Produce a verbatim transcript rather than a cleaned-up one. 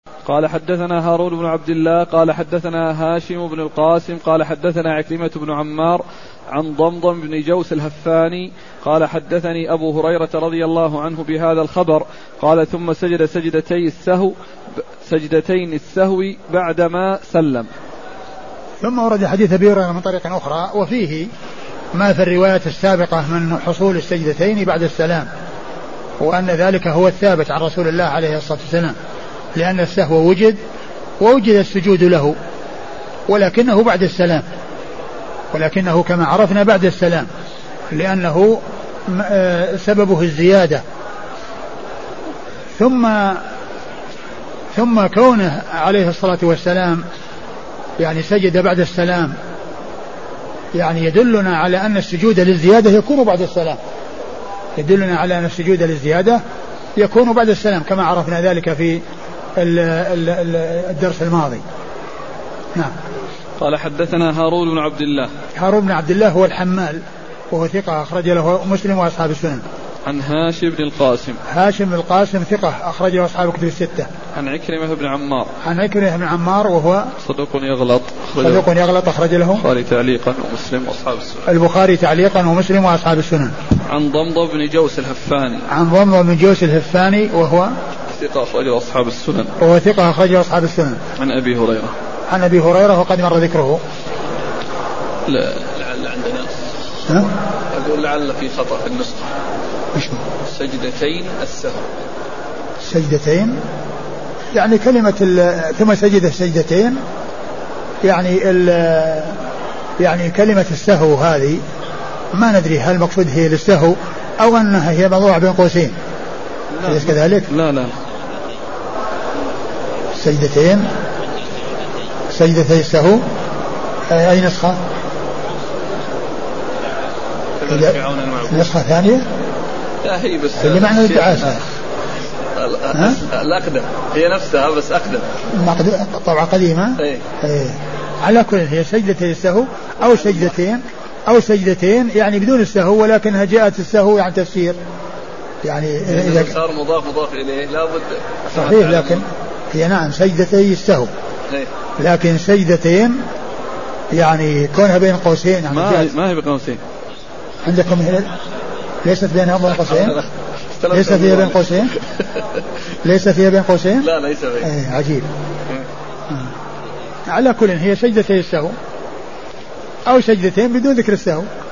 قال حدثنا هارون بن عبد الله قال حدثنا هاشم بن القاسم قال حدثنا عكرمة بن عمار عن ضمضم بن جوس الهفاني قال حدثني أبو هريرة رضي الله عنه بهذا الخبر قال ثم سجد سجدتي السهو سجدتين السهو بعدما سلم. ثم ورد حديث أبي هريرة من طريق أخرى وفيه ما في الروايات السابقة من حصول السجدتين بعد السلام، وأن ذلك هو الثابت عن رسول الله عليه الصلاة والسلام، لأن السهو وجد ووجد السجود له، ولكنه بعد السلام، ولكنه كما عرفنا بعد السلام، لأنه سببه الزيادة. ثم ثم كونه عليه الصلاة والسلام يعني سجد بعد السلام يعني يدلنا على أن السجود للزيادة يكون بعد السلام، يدلنا على أن السجود للزيادة يكون بعد السلام كما عرفنا ذلك في الدرس الماضي. نعم. قال حدثنا هارون بن عبد الله. هارون بن عبد الله هو الحمال وهو ثقة أخرج له مسلم وأصحاب السنن. عن هاشم بن القاسم. هاشم بن القاسم ثقة أخرج له أصحاب الكتب الستة. عن عكرمة بن عمار. عن عكرمة بن عمار وهو صدوق يغلط. صدوق يغلط أخرج له البخاري تعليقا ومسلم وأصحاب السنن. البخاري تعليقا ومسلم وأصحاب السنن. عن ضمضم بن جوس الهفاني. عن ضمضم بن جوس الهفاني وهو ثقة أخرج له أصحاب السنن. وهو ثقة أخرج له أصحاب السنن. عن أبي هريرة. عن أبي هريرة وقد مر ذكره. لا لعل عندنا. ها؟ أقول لعل في خطأ في النسخة. وش سجدتين السهو. سجدتين يعني كلمة ثم سجد السجدتين يعني يعني كلمة السهو هذه ما ندري هل المقصود هي للسهو أو أنها هي موضوعة بين قوسين. أليس كذلك؟ لا لا. سجدتين سجدتي السهو أي نسخة؟ نسخة ثانية؟ لا هي بس اللي معنى الدعاسة الأقدم هي نفسها بس أقدم طبعا قديمة. ايه. ايه. على كل هي سجدتي السهو أو سجدتين أو سجدتين يعني بدون السهو، ولكنها جاءت السهو يعني تفسير يعني إذا صار مضاف مضاف إليه لابد صحيح، لكن هي نعم سجدتي السهو ايه. لكن سجدتين يعني كونها بين قوسين يعني ما, ما هي بين قوسين عندكم هنا ليست بينها بين قوسين ليس فيها بين قوسين ليس فيها بين قوسين لا ليس فيها. ايه عجيب. آه. على كل هي سجدتي السهو أو سجدتين بدون ذكر السهو.